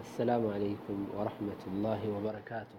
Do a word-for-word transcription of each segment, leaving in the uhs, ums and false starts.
السلام عليكم ورحمة الله وبركاته.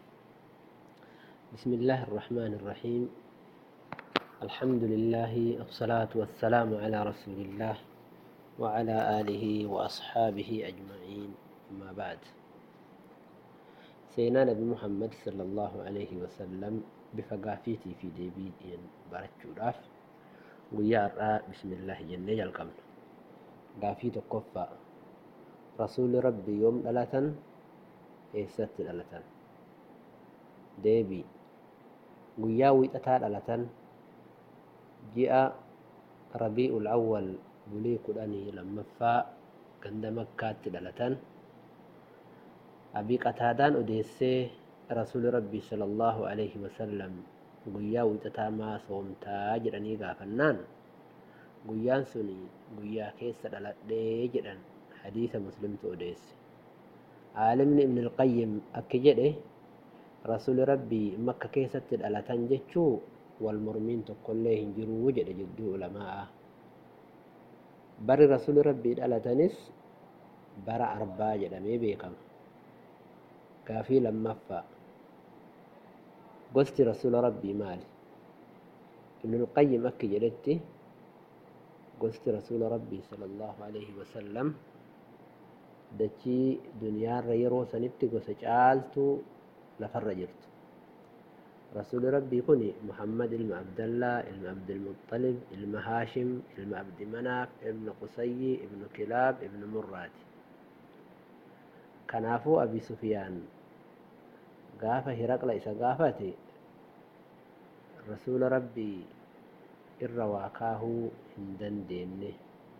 بسم الله الرحمن الرحيم. الحمد لله والصلاة والسلام على رسول الله وعلى آله وأصحابه أجمعين، أما بعد. سيدنا نبي محمد صلى الله عليه وسلم بفقافيتي في ديبيدين بارتشو راف ويارا بسم الله جنة القمر قافيت القفة رسول ربي يوم دلتن إيسات دلتن deebii guyyaa wiixataa dhalatan ji'a rabii'ul awwal bulii kudhanii lammaffaa ganda makkaatti dhalatan. Abii qataadaan odeessee rasuuli rabbii sallallahu alaihi wasallam guyyaa wiixataa maa soomtaa jedhanii gaafannaan guyyaan suni guyyaa keessa dhaladhee jedhan hadiisa muslimtu odeesse. Aalimni ibn al-qayyim akki jedhe rasuuli rabbii makka keessatti dhalatan jechuu wal mormiin tokkollee hin jiruu jedhe jidduu ulamaa. Bari rasuuli rabbii dhalatanis bara arbaa jedhamee beekama. Gaafii lammaffaa gosti rasuula rabbii maali? Ibnul Qayyim akki jedhetti gosti rasuula rabbii sallallahu alaihi wasallam dachii duniyaarra yeroo sanitti gosa caaltuu lafarra jirtu. Rasuuli rabbii kuni Muhammad ilma Abdallaa ilma Abdulmuttalib ilma Haashim ilma Abdi Manaaf ilma Qusayyi ibnu Kilaab ibnu Murraati. Kanaafuu Abi Sufyaan gaafa Hiraqla isa gaafate rasuula rabbii irra waa kaahuu hin dandeenye.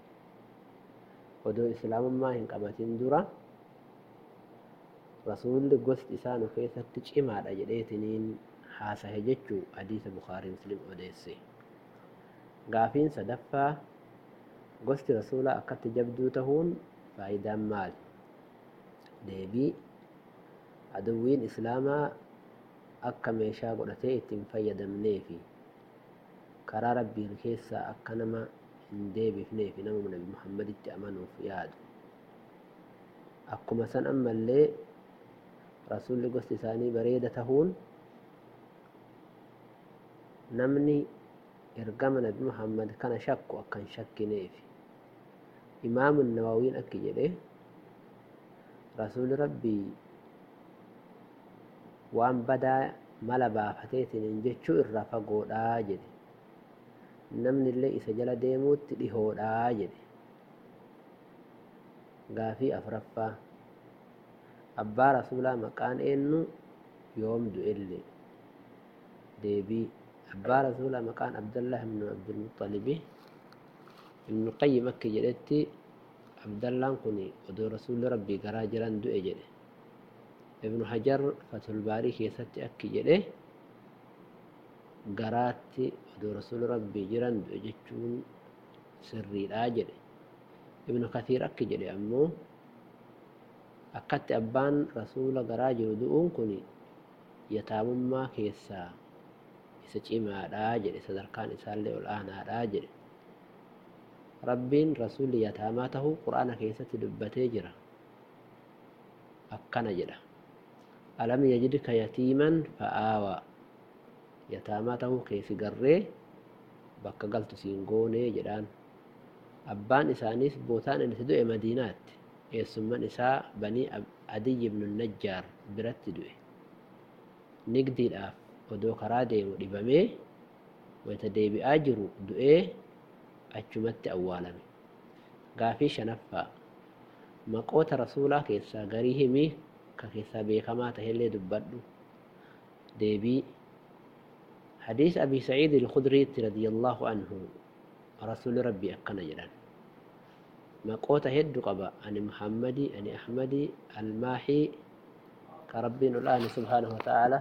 Odoo islaamummaa hin qabatin dura rasuulli gosti isaa nu keessatti cimaadha jedheetiniin haasahe jechuu hadiisa Bukaarii Muslim odeesse. Gaafiin sadaffaa gosti rasuulaa akkatti jabduu tahuun faayidaan maali? Deebii aduwwiin islaamaa akka meeshaa godhatee ittiin fayyadamneefi karaa rabbiin keessaa akka nama hin deebifneefi nama nabi Muhammaditti amanuuf yaadu. Akkuma san ammallee rasuulli gosti isaanii bareeda tahuun namni ergama nabi Muhammad kana shakku akka hin shakkineefi. Imaamun Nawawiin akki jedhe rasuuli rabbii waan badaa mala baafateetiin jechuu irraa fagoodhaa jedhe. Namni illee isa jala deemuutti dhihoodhaa jedhe. Gaafii afuraffaa abbaa rasuulaa maqaan eenyu yoom du'ellee? Deebii abbaa rasuulaa maqaan Abdallah ibnu Abdulmuxalibi. Ibnu Qayyim akki jedhetti Abdallaan kun odoo rasuulli rabbii garaa jiran du'e jedhe. Ibnu Hajar Fathul Baarii keessatti akki jedhe garaatti odoo rasuulli rabbii jiran du'e jechuun sirriidhaa jedhe. Ibnu Kathiir akki jedhe ammoo akkatti abbaan rasuula garaa jiru du'uun kun yataamummaa keessaa isa cimaadhaa jedhe. Sadarkaan isaallee ol aanaadhaa jedhe. Rabbiin rasuulli yataamaa tahuu qur'aana keessatti dubbatee jira. Akkana jedha alam yajidka yatiiman fa'aawaa. Yataamaa tahuu keessi garree bakka galtu siin goonee jedhaan. Abbaan isaaniis bootaan inni du'e Madiinaatti. Eessumman isaa banii Adiyy ibnu Najjaar biratti du'e. Nigdiidhaaf odoo karaa deemu dhibamee wayita deebi'aa jiru du'ee achumatti awwaalame. Gaafii shanaffaa maqoota rasuulaa keessaa garii himii ka keessaa beekamaa tahellee dubbadhu. Deebii hadiisa Abii Sa'iid al-Khudriitti radiyallahu anhu rasuuli rabbii akkana jedhan maqoota hedduu qaba. Ani Muhammadii, ani Ahmadii, Almaahii ka rabbiin ulaani subhaanahu wa ta'ala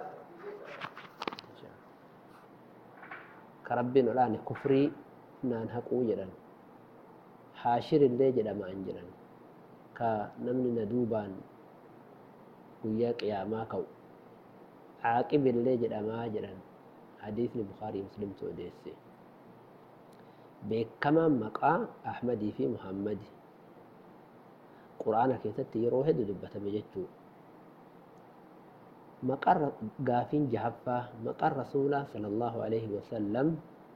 ka rabbiin ulaani kufrii naan haquu jedhan. Haashirillee jedhamaan jedhan ka namni na duubaan guyyaa qiyaamaa ka'u. Caaqibillee jedhamaa jedhan hadiisni Bukaarii Muslimtu odeesse. Beekamaan maqaa Ahmadii fi Muhammadi. qur'aana keessatti yeroo hedduu dubbatame jechuu. Maqaan gaafiin jahaffaa maqaan rasuulaa sallallahu alaihi wasallam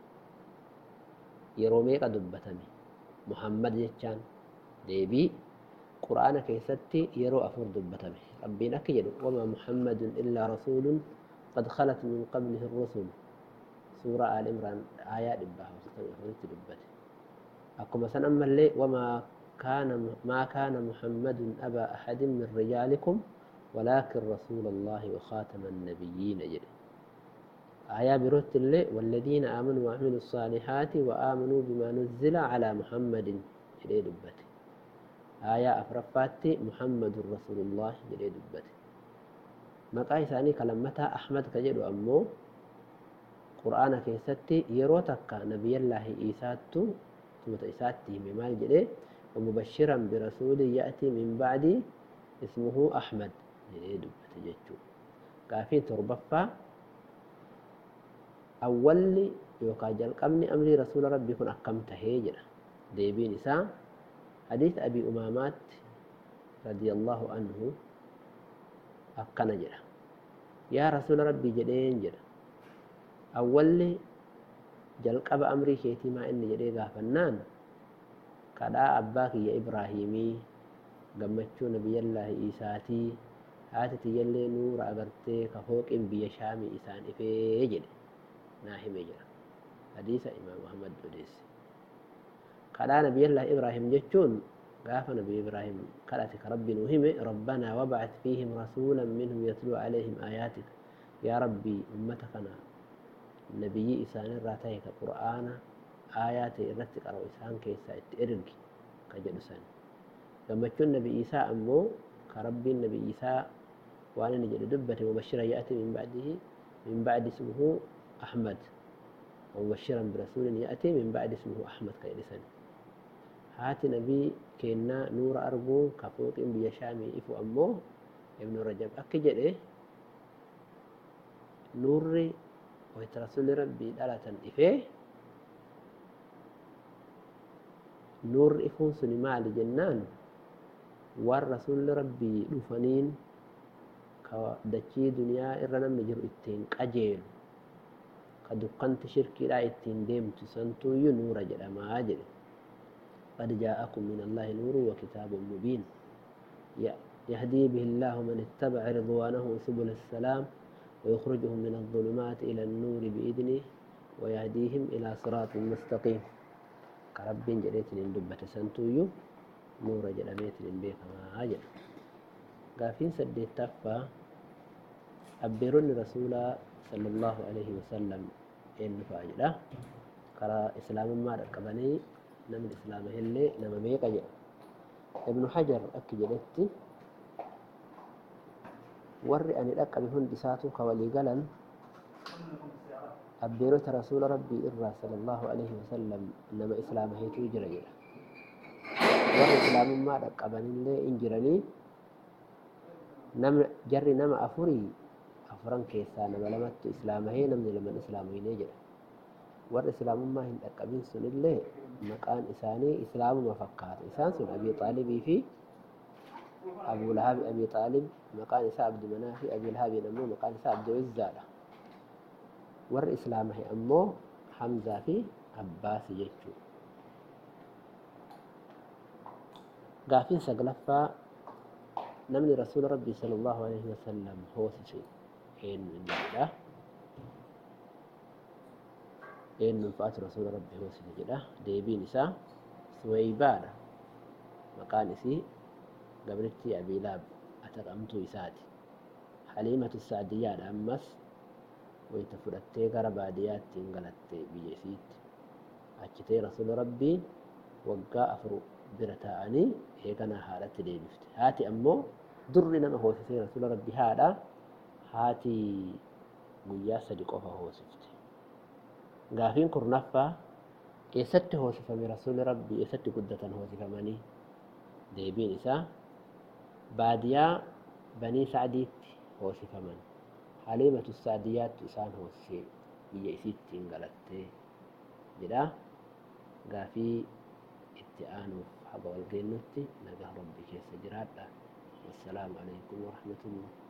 yeroo meeqa dubbatame? Muhammad jechaan deebii qur'aana keessatti yeroo afur dubbatame. Rabbiin akka jedhu wamaa muhammadun illaa rasuulun qad khalat min qablihi ar-rusul. Suuraa Aal Imraan aayaa dhibbaa hojjetamee afuritti dubbate. Akkuma san ammallee wamaa kaana maa kaana muhammadun abaa ahadin min rijaalikum ولكن رسول الله وخاتم النبيين جل آية بروت الله والذين آمنوا وعملوا الصالحات وآمنوا بما نزل على محمد جل دبته آية أفرفات محمد رسول الله جل دبته مقاي ثاني كلمتها أحمد كجل أمو قرآن كيستي يروتك نبي الله إيساتو ثم تإيساتي ممال جل ومبشرا برسول يأتي من بعد اسمه أحمد jedhee dubbate jechuudha. Gaafiin torbaffaa awwalli yookaan jalqabni amrii rasuula rabbii kun akkam tahee jedha. Deebiin isaa hadiisa Abii Umaamaatti radiyallahu anhu akkana jedha. Yaa rasuula rabbii jedheen jedha. Awwalli jalqaba amrii keetii maa inni jedhee gaafannaan kadhaa abbaa kiyya Ibraahimii gammachuu nabiyyallaahi Iisaatii haati tiyyallee nuura agartee ka fooqin biyya shaamii isaan ifee jedhe naa hime jira. Hadiisa Imaam Ahmad odeesse. Kadhaa nabiyyallaahi Ibraahim jechuun gaafa nabi Ibraahim kadhate ka rabbi nuu hime rabbanaa wab'ath fiihim rasuulan minhum yatluu alayhim aayaatika yaa rabbii ummata kana nabiyyi isaanirraa ta'e ka qur'aana aayaa ta'e irratti qara'u isaan keessaa itti ergi ka jedhu san. Gammachuun nabi Iisaa ammoo ka rabbiin nabi Iisaa waan inni jedhu dubbate mubashiran ya'ti min ba'dihi min ba'di ismuhu Ahmad mubashiran birasuulin ya'ti min ba'di ismuhu Ahmad ka jedhisan. Haati nabii kennaa nuura arguun ka fooqin biyya shaamii ifu ammoo Ibnu Rajab akka jedhe nuurri wayita rasuulli rabbii dhalatan ifee nuurri ifuun suni maali jennaan waan rasuulli rabbii dhufaniin ka dachii duniyaa irra namni jiru ittiin qajeelu ka dukkanti shirkiidhaa ittiin deemtu santuuyyuu nuura jedhamaa jedhe. قد جاءكم من الله نور وكتاب مبين يهدي به الله من اتبع رضوانه سبل السلام ويخرجهم من الظلمات إلى النور بإذنه ويهديهم إلى صراط مستقيم كرب جريت لندبة سنتويو نور جلميت لنبيك ما أجل قافين سدي التفا أبيرون رسول صلى الله عليه وسلم إن فاجلة كرا إسلام ما ركبني نم الإسلام هلي نم ميقا جل ابن حجر أكجلت ورّي أن الأكا بهن دساتو خوالي قلن أبيروت رسول ربي إرى صلى الله عليه وسلم نم إسلام هيتو جل جل ورّي إسلام ما ركبن اللي إنجرني نم جري نم أفري أفران كيسا نم لمت إسلام هي نم لمن إسلام هي نجل ورّي إسلام ما هن أكبين سن اللي مكان إساني إسلام مفكات إسان سن أبي طالب في أبو لهاب أبي طالب مكان إساء عبد مناف أبي لهاب نمو مكان إساء عبد عزالة ور إسلام هي أمو حمزة في عباس يجو قافين سقلفا نمني رسول ربي صلى الله عليه وسلم هو سيشي حين من الله إن نفعت رسول ربي هو سيجده ديبين إساء سويبادة مكان إسي قبلتي أبي لاب أتقمتو إساتي حليمة السعديات أمس ويتفرتي قرباديات تنقلتي بيسيت أجتي رسول ربي وقا أفرو برتاعني هيكنا حالتي ديبفت هاتي أمو درنا ما هو سيسي رسول ربي هذا هاتي قياسة دقوفة هو سفتي قافين كرنفة إيست هو سفمي رسول ربي إيست قدة هو سفماني ديبين إسا باديا بني سعديت هو سفمان حليمة السعديات إسان هو سي بيئسيت انقلت جدا قافي اتعانو haga wal geennutti nagaa rabbii keessa jiraadha. Wassalaamu alaikum warahmatullah.